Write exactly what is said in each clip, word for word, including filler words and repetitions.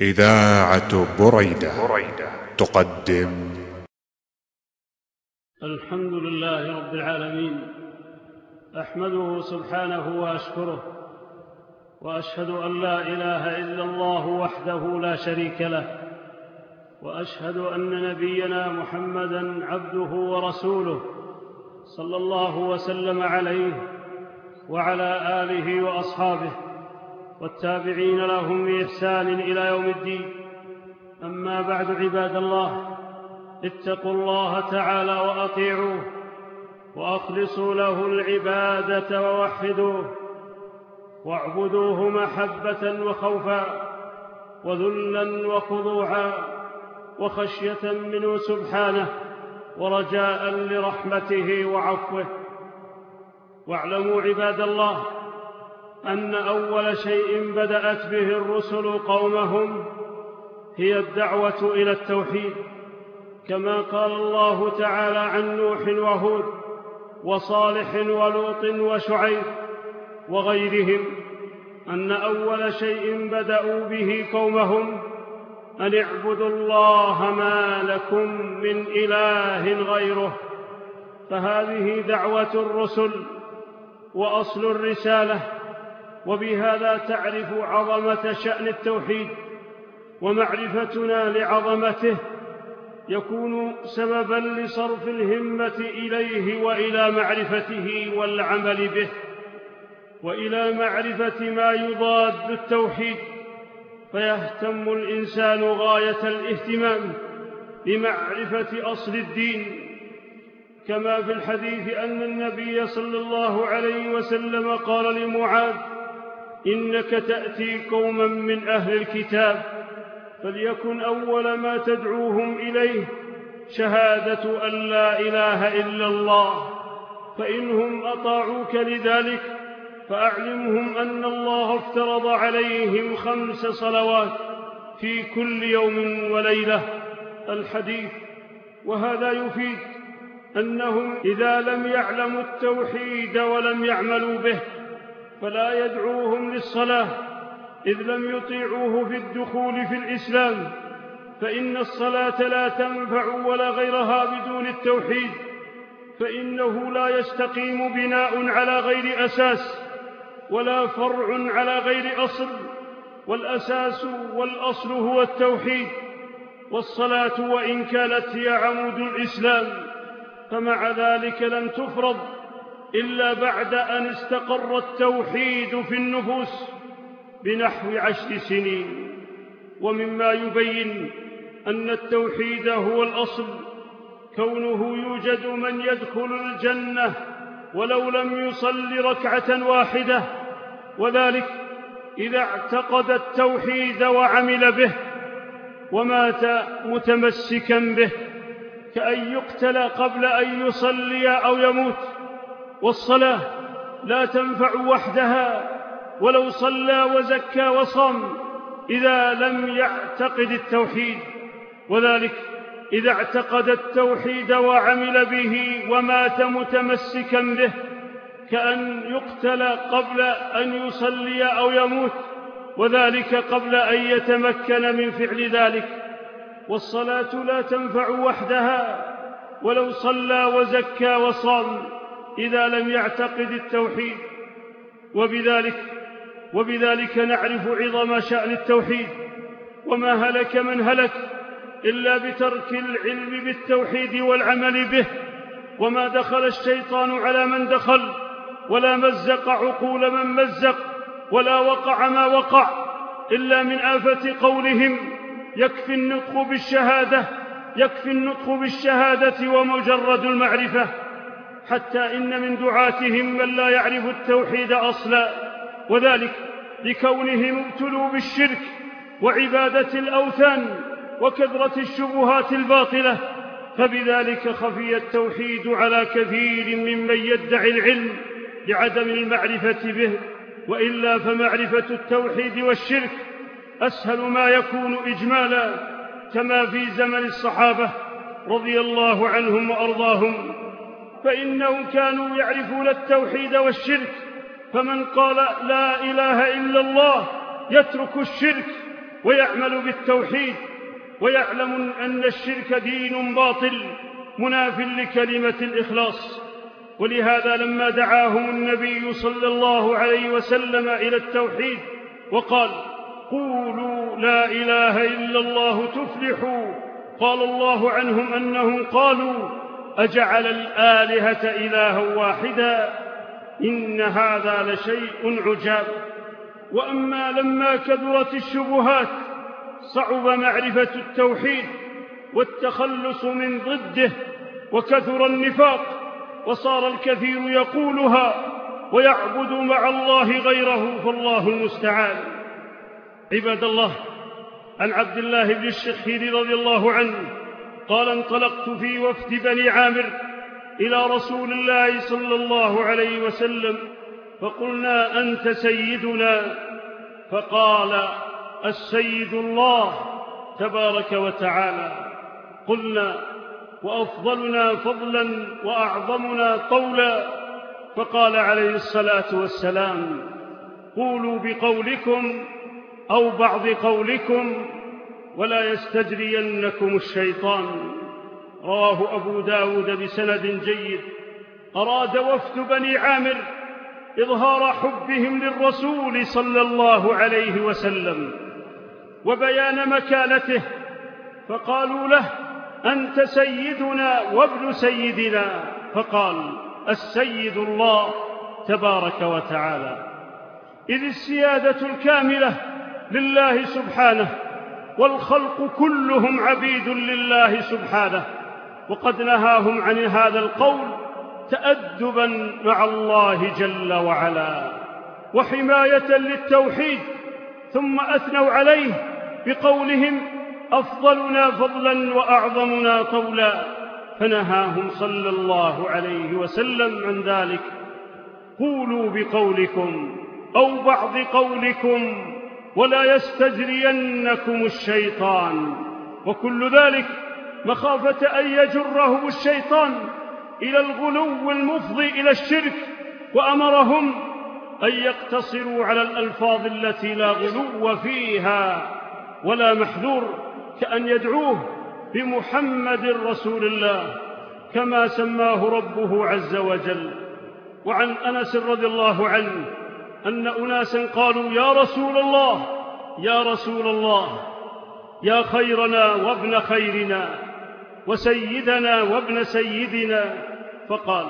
إذاعة بريدة تقدم. الحمد لله رب العالمين، أحمده سبحانه وأشكره، وأشهد أن لا إله إلا الله وحده لا شريك له، وأشهد أن نبينا محمدًا عبده ورسوله صلى الله وسلم عليه وعلى آله وأصحابه والتابعين لهم بإحسان إلى يوم الدين. أما بعد، عباد الله، اتقوا الله تعالى وأطيعوه وأخلصوا له العبادة ووحدوه واعبدوه محبة وخوفا وذلا وخضوعا وخشية منه سبحانه ورجاء لرحمته وعفوه. واعلموا عباد الله أن أول شيء بدأت به الرسل قومهم هي الدعوة إلى التوحيد، كما قال الله تعالى عن نوح وهود وصالح ولوط وشعيب وغيرهم أن أول شيء بدأوا به قومهم أن اعبدوا الله ما لكم من إله غيره. فهذه دعوة الرسل وأصل الرسالة، وبهذا تعرف عظمة شأن التوحيد، ومعرفتنا لعظمته يكون سبباً لصرف الهمة إليه وإلى معرفته والعمل به، وإلى معرفة ما يضاد التوحيد، فيهتم الإنسان غاية الاهتمام بمعرفة أصل الدين، كما في الحديث أن النبي صلى الله عليه وسلم قال لمعاذ: إنك تأتي قوما من أهل الكتاب، فليكن أول ما تدعوهم إليه شهادة أن لا إله إلا الله، فإنهم أطاعوك لذلك فأعلمهم أن الله افترض عليهم خمس صلوات في كل يوم وليلة. الحديث. وهذا يفيد أنهم إذا لم يعلموا التوحيد ولم يعملوا به فلا يدعوهم للصلاة، إذ لم يطيعوه في الدخول في الإسلام، فإن الصلاة لا تنفع ولا غيرها بدون التوحيد، فإنه لا يستقيم بناء على غير أساس ولا فرع على غير أصل، والأساس والأصل هو التوحيد. والصلاة وإن كانت هي عمود الإسلام فمع ذلك لم تفرض إلا بعد أن استقر التوحيد في النفوس بنحو عشر سنين. ومما يبين أن التوحيد هو الأصل كونه يوجد من يدخل الجنة ولو لم يصل ركعة واحدة، وذلك إذا اعتقد التوحيد وعمل به ومات متمسكا به، كأن يقتل قبل أن يصلي أو يموت. والصلاة لا تنفع وحدها ولو صلى وزكى وصام إذا لم يعتقد التوحيد، وذلك إذا اعتقد التوحيد وعمل به ومات متمسكا به، كأن يقتل قبل أن يصلي أو يموت، وذلك قبل أن يتمكن من فعل ذلك. والصلاة لا تنفع وحدها ولو صلى وزكى وصام إذا لم يعتقد التوحيد. وبذلك وبذلك نعرف عظم شأن التوحيد، وما هلك من هلك إلا بترك العلم بالتوحيد والعمل به، وما دخل الشيطان على من دخل، ولا مزق عقول من مزق، ولا وقع ما وقع إلا من آفة قولهم يكفي النطق بالشهادة يكفي النطق بالشهادة ومجرد المعرفة، حتى إن من دعاتهم من لا يعرف التوحيد أصلا، وذلك لكونهم ابتلوا بالشرك وعبادة الأوثان وكثرة الشبهات الباطلة، فبذلك خفي التوحيد على كثير ممن يدعي العلم لعدم المعرفة به. وإلا فمعرفة التوحيد والشرك أسهل ما يكون إجمالا، كما في زمن الصحابة رضي الله عنهم وأرضاهم، فإنهم كانوا يعرفون التوحيد والشرك، فمن قال لا إله إلا الله يترك الشرك ويعمل بالتوحيد ويعلم أن الشرك دين باطل مناف لكلمة الإخلاص. ولهذا لما دعاهم النبي صلى الله عليه وسلم إلى التوحيد وقال: قولوا لا إله إلا الله تفلحوا، قال الله عنهم أنهم قالوا: أجعل الآلهة إلها واحدا إن هذا لشيء عجاب. وأما لما كثرت الشبهات صعب معرفة التوحيد والتخلص من ضده، وكثر النفاق وصار الكثير يقولها ويعبد مع الله غيره، فالله المستعان. عباد الله، عن عبد الله بن الشخير رضي الله عنه قال: انطلقت في وفد بني عامر إلى رسول الله صلى الله عليه وسلم فقلنا: أنت سيدنا؟ فقال: السيد الله تبارك وتعالى. قلنا: وأفضلنا فضلا وأعظمنا طولا؟ فقال عليه الصلاة والسلام: قولوا بقولكم أو بعض قولكم ولا يستجرينكم الشيطان. رواه أبو داود بسند جيد. أراد وفد بني عامر إظهار حبهم للرسول صلى الله عليه وسلم وبيان مكانته، فقالوا له: أنت سيدنا وابن سيدنا. فقال: السيد الله تبارك وتعالى. إذ السيادة الكاملة لله سبحانه، والخلق كلهم عبيد لله سبحانه، وقد نهاهم عن هذا القول تأدبا مع الله جل وعلا وحماية للتوحيد، ثم أثنوا عليه بقولهم: أفضلنا فضلا وأعظمنا طولا، فنهاهم صلى الله عليه وسلم عن ذلك. قولوا بقولكم أو بعض قولكم ولا يستجرينكم الشيطان. وكل ذلك مخافة أن يجرهم الشيطان إلى الغلو المفضي إلى الشرك، وأمرهم أن يقتصروا على الألفاظ التي لا غلو فيها ولا محذور، كأن يدعوه بمحمد رسول الله كما سماه ربه عز وجل. وعن أنس رضي الله عنه أن أناسا قالوا: يا رسول الله، يا رسول الله، يا خيرنا وابن خيرنا وسيدنا وابن سيدنا. فقال: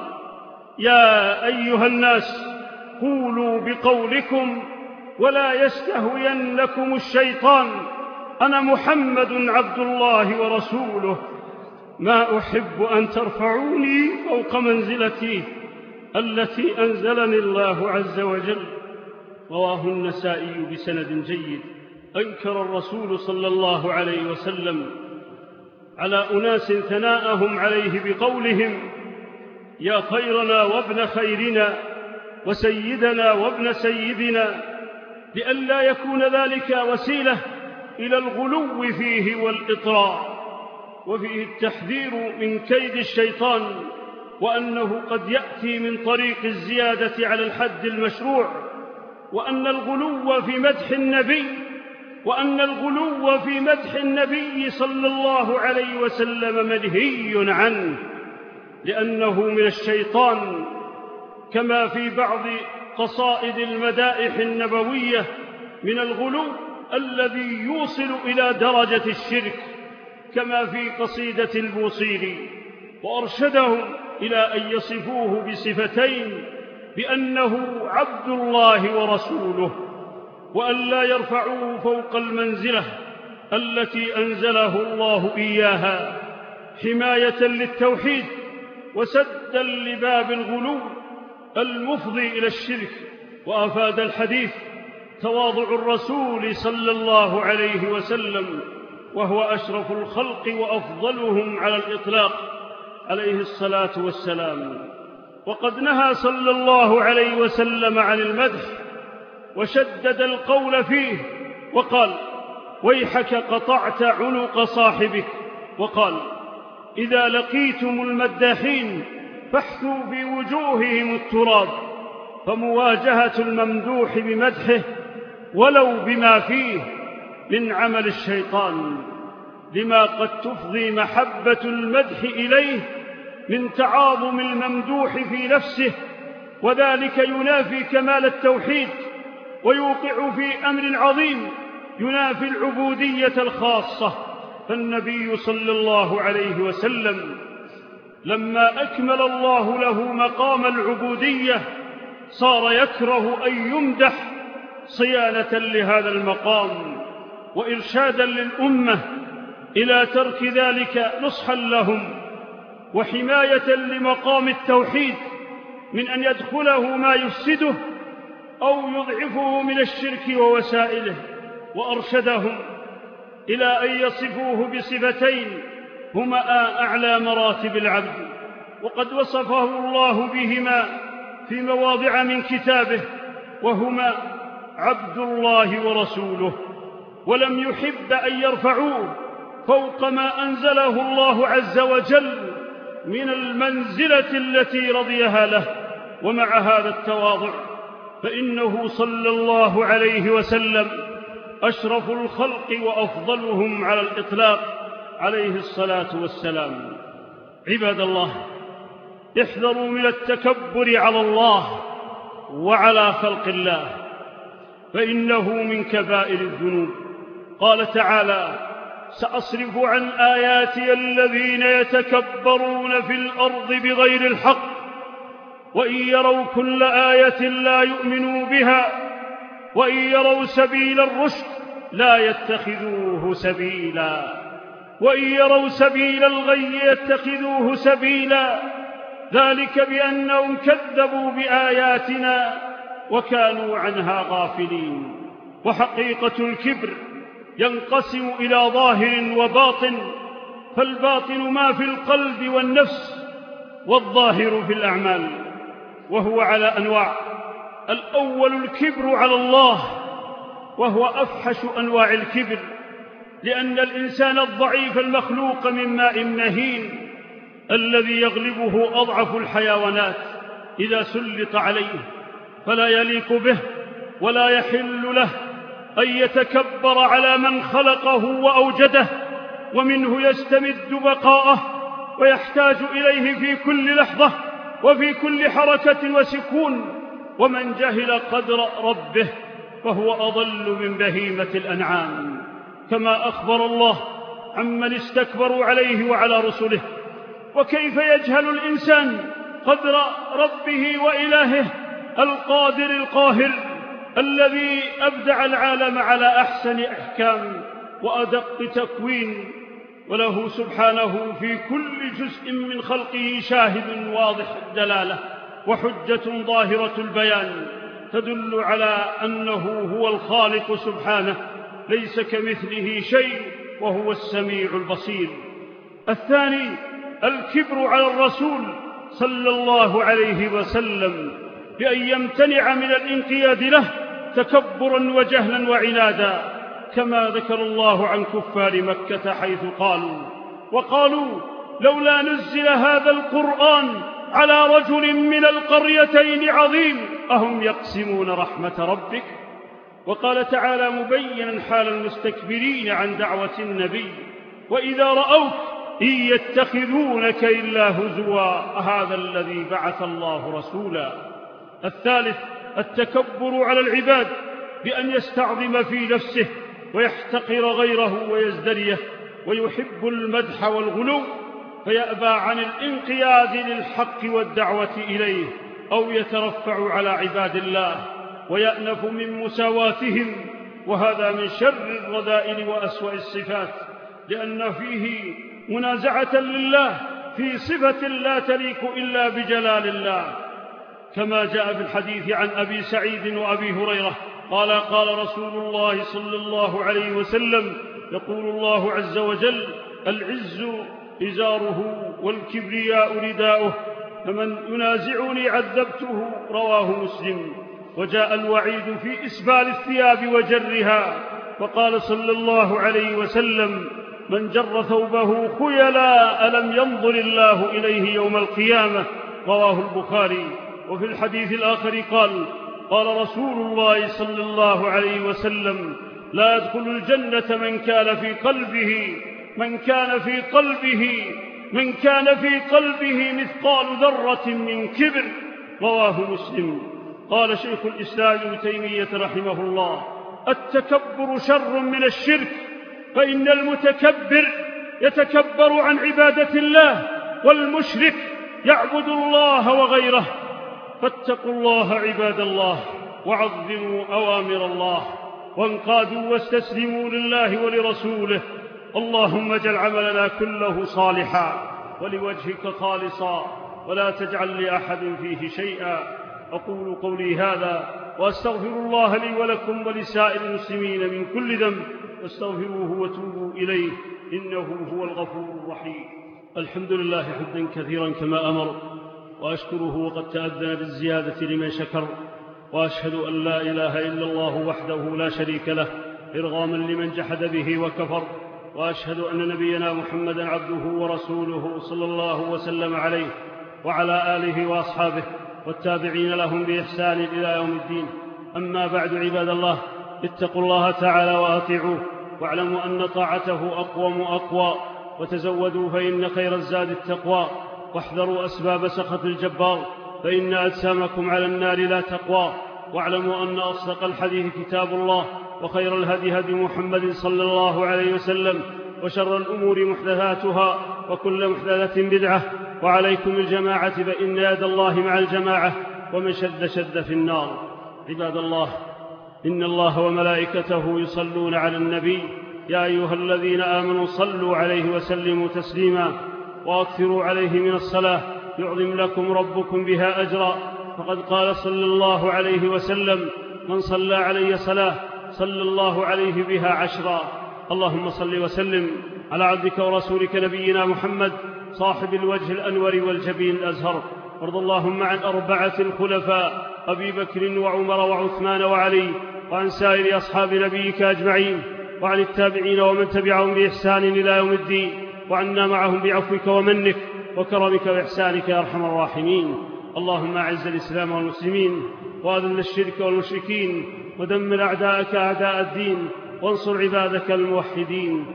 يا أيها الناس، قولوا بقولكم ولا يستهوينكم الشيطان، أنا محمد عبد الله ورسوله، ما أحب أن ترفعوني فوق منزلتي التي أنزلني الله عز وجل. رواه النسائي بسند جيد. أنكر الرسول صلى الله عليه وسلم على أناس ثناءهم عليه بقولهم: يا خيرنا وابن خيرنا وسيدنا وابن سيدنا، لئلا يكون ذلك وسيلة إلى الغلو فيه والإطراء. وفيه التحذير من كيد الشيطان، وأنه قد يأتي من طريق الزيادة على الحد المشروع، وأن الغلو في مدح النبي وأن الغلو في مدح النبي صلى الله عليه وسلم منهي عنه، لأنه من الشيطان، كما في بعض قصائد المدائح النبوية من الغلو الذي يوصل إلى درجة الشرك، كما في قصيدة البوصيري. وأرشدهم إلى أن يصفوه بصفتين: بأنه عبد الله ورسوله، وأن لا يرفعوه فوق المنزلة التي أنزله الله إياها، حماية للتوحيد وسدا لباب الغلو المفضي إلى الشرك. وأفاد الحديث تواضع الرسول صلى الله عليه وسلم، وهو أشرف الخلق وأفضلهم على الإطلاق عليه الصلاة والسلام. وقد نهى صلى الله عليه وسلم عن المدح وشدد القول فيه، وقال: ويحك قطعت عنق صاحبك. وقال: إذا لقيتم المداحين فاحثوا في وجوههم التراب، فمواجهة الممدوح بمدحه ولو بما فيه من عمل الشيطان، لما قد تفضي محبة المدح إليه من تعاظم الممدوح في نفسه، وذلك ينافي كمال التوحيد ويوقع في أمر عظيم ينافي العبودية الخاصة. فالنبي صلى الله عليه وسلم لما أكمل الله له مقام العبودية صار يكره أن يمدح صيانة لهذا المقام وإرشادا للأمة إلى ترك ذلك نصحا لهم وحماية لمقام التوحيد من أن يدخله ما يفسده أو يضعفه من الشرك ووسائله، وأرشدهم إلى أن يصفوه بصفتين هما أعلى مراتب العبد، وقد وصفه الله بهما في مواضع من كتابه، وهما عبد الله ورسوله، ولم يحب أن يرفعوه فوق ما أنزله الله عز وجل من المنزلة التي رضيها له. ومع هذا التواضع فإنه صلى الله عليه وسلم أشرف الخلق وأفضلهم على الإطلاق عليه الصلاة والسلام. عباد الله، احذروا من التكبر على الله وعلى خلق الله، فإنه من كبائر الذنوب. قال تعالى: سأصرف عن آياتي الذين يتكبرون في الأرض بغير الحق وإن يروا كل آية لا يؤمنوا بها وإن يروا سبيل الرشد لا يتخذوه سبيلا وإن يروا سبيل الغي يتخذوه سبيلا ذلك بأنهم كذبوا بآياتنا وكانوا عنها غافلين. وحقيقة الكبر ينقسم إلى ظاهر وباطن، فالباطن ما في القلب والنفس، والظاهر في الأعمال، وهو على أنواع. الأول الكبر على الله، وهو أفحش أنواع الكبر، لأن الإنسان الضعيف المخلوق من ماء مهين الذي يغلبه أضعف الحيوانات إذا سلط عليه، فلا يليق به ولا يحل له أن يتكبر على من خلقه وأوجده، ومنه يستمد بقاءه ويحتاج إليه في كل لحظة وفي كل حركة وسكون. ومن جهل قدر ربه فهو أضل من بهيمة الأنعام، كما أخبر الله عمن استكبروا عليه وعلى رسله. وكيف يجهل الإنسان قدر ربه وإلهه القادر القاهر الذي أبدع العالم على أحسن أحكام وأدق تكوين، وله سبحانه في كل جزء من خلقه شاهد واضح الدلالة وحجة ظاهرة البيان تدل على أنه هو الخالق سبحانه، ليس كمثله شيء وهو السميع البصير. الثاني الكبر على الرسول صلى الله عليه وسلم بأن يمتنع من الانقياد له تكبرا وجهلا وعنادا، كما ذكر الله عن كفار مكة حيث قالوا وقالوا لولا نزل هذا القرآن على رجل من القريتين عظيم أهم يقسمون رحمة ربك. وقال تعالى مبينا حال المستكبرين عن دعوة النبي: وإذا رأوك إن يتخذونك إلا هزوا هذا الذي بعث الله رسولا. الثالث التكبر على العباد بأن يستعظم في نفسه ويحتقر غيره ويزدريه ويحب المدح والغلو، فيأبى عن الانقياد للحق والدعوة إليه أو يترفع على عباد الله ويأنف من مساواتهم، وهذا من شر الرذائل وأسوأ الصفات، لأن فيه منازعة لله في صفة لا تليق إلا بجلال الله، كما جاء في الحديث عن أبي سعيد وأبي هريرة قال قال رسول الله صلى الله عليه وسلم: يقول الله عز وجل: العز إزاره والكبرياء رداؤه، فمن ينازعني عذبته. رواه مسلم. وجاء الوعيد في إسبال الثياب وجرها، فقال صلى الله عليه وسلم: من جر ثوبه خيلا ألم ينظر الله إليه يوم القيامة. رواه البخاري. وفي الحديث الآخر قال: قال رسول الله صلى الله عليه وسلم: لا يدخل الجنة من كان في قلبه من كان في قلبه من كان في قلبه مثقال ذرة من كبر. رواه مسلم. قال شيخ الإسلام ابن تيمية رحمه الله: التكبر شر من الشرك، فإن المتكبر يتكبر عن عبادة الله، والمشرك يعبد الله وغيره. فاتقوا الله عباد الله، وعظموا أوامر الله، وانقادوا واستسلموا لله ولرسوله. اللهم اجعل عملنا كله صالحا ولوجهك خالصا، ولا تجعل لأحد فيه شيئا. أقول قولي هذا وأستغفر الله لي ولكم ولسائر المسلمين من كل ذنب، فاستغفروه وتوبوا إليه، إنه هو الغفور الرحيم. الحمد لله حمدا كثيرا كما أمر، وأشكره وقد تأذن بالزيادة لمن شكر، وأشهد أن لا إله إلا الله وحده لا شريك له إرغاما لمن جحد به وكفر، وأشهد أن نبينا محمدا عبده ورسوله صلى الله وسلم عليه وعلى آله وأصحابه والتابعين لهم بإحسان إلى يوم الدين. أما بعد عباد الله، اتقوا الله تعالى وأطيعوه، واعلموا أن طاعته أقوم أقوى، وتزودوا فإن خير الزاد التقوى، واحذروا أسباب سخط الجبار، فإن أجسامكم على النار لا تقوى. واعلموا أن أصدق الحديث كتاب الله، وخير الهدي هدي محمد صلى الله عليه وسلم، وشر الأمور محدثاتها، وكل محدثة بدعة، وعليكم الجماعة فإن يد الله مع الجماعة، ومن شد شد في النار. عباد الله، إن الله وملائكته يصلون على النبي، يا أيها الذين آمنوا صلوا عليه وسلموا تسليما، وأكثروا عليه من الصلاة يعظم لكم ربكم بها أجرا. فقد قال صلى الله عليه وسلم: من صلى علي صلاة صلى الله عليه بها عشرا. اللهم صل وسلم على عبدك ورسولك نبينا محمد صاحب الوجه الأنور والجبين الأزهر. وارض اللهم عن أربعة الخلفاء أبي بكر وعمر وعثمان وعلي، وعن سائر أصحاب نبيك أجمعين، وعن التابعين ومن تبعهم بإحسان إلى يوم الدين، وعنا معهم بعفوك ومنك وكرمك وإحسانك يا أرحم الراحمين. اللهم أعز الإسلام والمسلمين، وأذل الشرك والمشركين، ودمر أعداءك أعداء الدين، وانصر عبادك الموحدين.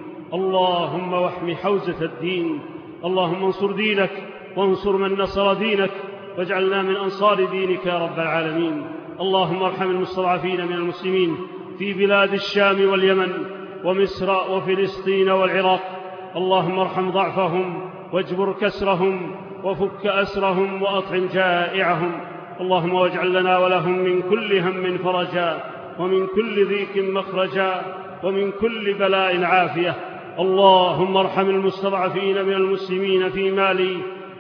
اللهم واحم حوزة الدين. اللهم انصر دينك وانصر من نصر دينك، واجعلنا من أنصار دينك يا رب العالمين. اللهم ارحم المستضعفين من المسلمين في بلاد الشام واليمن ومصر وفلسطين والعراق. اللهم ارحم ضعفهم واجبر كسرهم وفك أسرهم وأطعم جائعهم. اللهم واجعل لنا ولهم من كل هم فرجا، ومن كل ضيق مخرجا، ومن كل بلاء عافية. اللهم ارحم المستضعفين من المسلمين في مالي.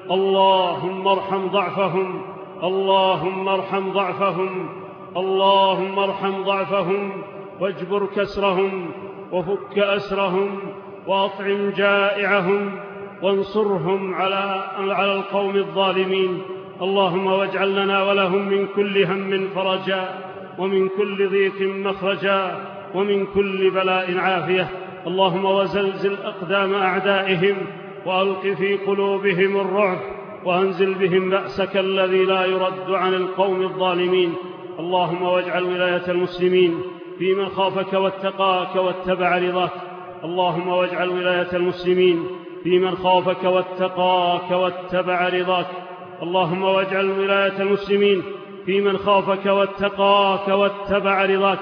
اللهم ارحم ضعفهم اللهم ارحم ضعفهم اللهم ارحم ضعفهم واجبر كسرهم وفك أسرهم وأطعم جائعهم، وانصرهم على, على القوم الظالمين. اللهم واجعل لنا ولهم من كل هم فرجا، ومن كل ضيق مخرجا، ومن كل بلاء عافية. اللهم وزلزل أقدام أعدائهم، وألق في قلوبهم الرعب، وأنزل بهم بأسك الذي لا يرد عن القوم الظالمين. اللهم واجعل ولاية المسلمين في من خافك واتقاك واتبع رضاك. اللهم واجعل ولاية المسلمين في من خافك واتقاك واتبع رضاك. اللهم واجعل ولاية المسلمين في من خافك واتقاك واتبع رضاك.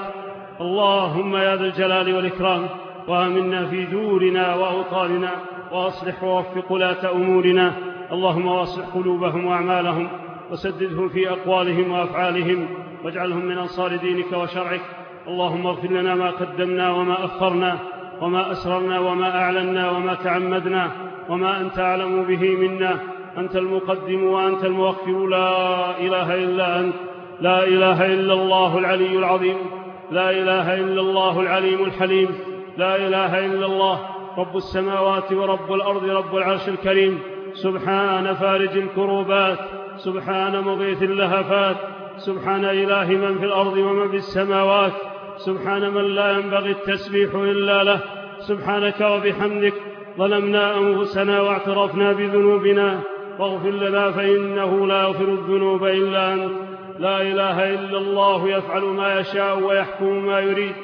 اللهم يا ذا الجلال والإكرام، وآمنا في دورنا وأوطاننا، وأصلح ووفق ولاة أمورنا. اللهم واصلح قلوبهم وأعمالهم، وسددهم في أقوالهم وأفعالهم، واجعلهم من أنصار دينك وشرعك. اللهم اغفر لنا ما قدمنا وما أخرنا، وما أسررنا وما أعلنا وما تعمدنا، وما أنت أعلم به منا. أنت المقدم وأنت المؤخر، لا إله إلا أنت. لا إله إلا الله العلي العظيم، لا إله إلا الله العليم الحليم، لا إله إلا الله رب السماوات ورب الأرض رب العرش الكريم. سبحان فارج الكروبات، سبحان مغيث اللهفات، سبحان إله من في الأرض ومن في السماوات، سبحان من لا ينبغي التسبيح إلا له. سبحانك وبحمدك ظلمنا أنفسنا واعترفنا بذنوبنا، واغفر لنا فإنه لا يغفر الذنوب إلا أنت. لا إله إلا الله يفعل ما يشاء ويحكم ما يريد.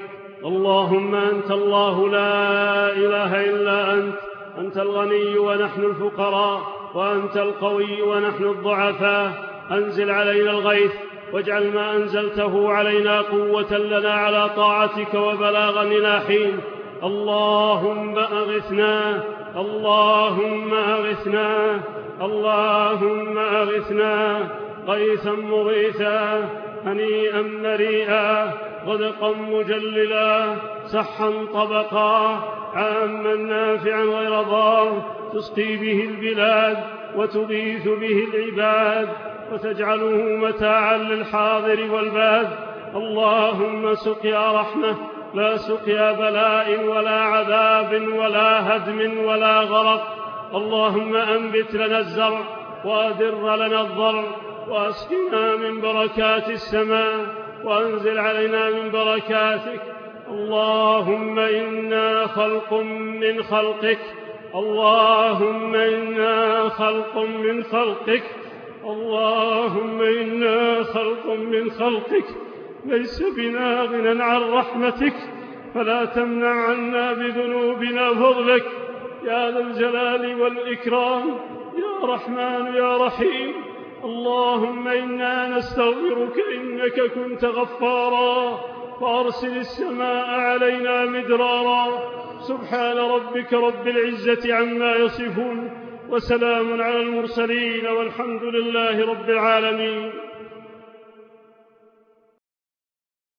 اللهم أنت الله لا إله إلا أنت، أنت الغني ونحن الفقراء، وأنت القوي ونحن الضعفاء. أنزل علينا الغيث واجعل ما أنزلته علينا قوة لنا على طاعتك وبلاغا إلى حين. اللهم أغثنا، اللهم أغثنا، اللهم أغثنا غيثا مغيثا، هنيئا مريئا، غدقا مجللا، سحا طبقا، عاما نافعا غير ضار، تسقي به البلاد وتغيث به العباد وتجعله متاعا للحاضر والباد. اللهم سقيا رحمة لا سقيا بلاء ولا عذاب ولا هدم ولا غرق. اللهم أنبت لنا الزرع وأدر لنا الضرع وأسقنا من بركات السماء وأنزل علينا من بركاتك. اللهم إنا خلق من خلقك، اللهم إنا خلق من خلقك، اللهم إنا خلق من خلقك، ليس بنا غنى عن رحمتك، فلا تمنع عنا بذنوبنا فضلك يا ذا الجلال والإكرام يا رحمن يا رحيم. اللهم إنا نستغفرك إنك كنت غفارا، فأرسل السماء علينا مدرارا. سبحان ربك رب العزة عما يصفون، وسلام على المرسلين، والحمد لله رب العالمين.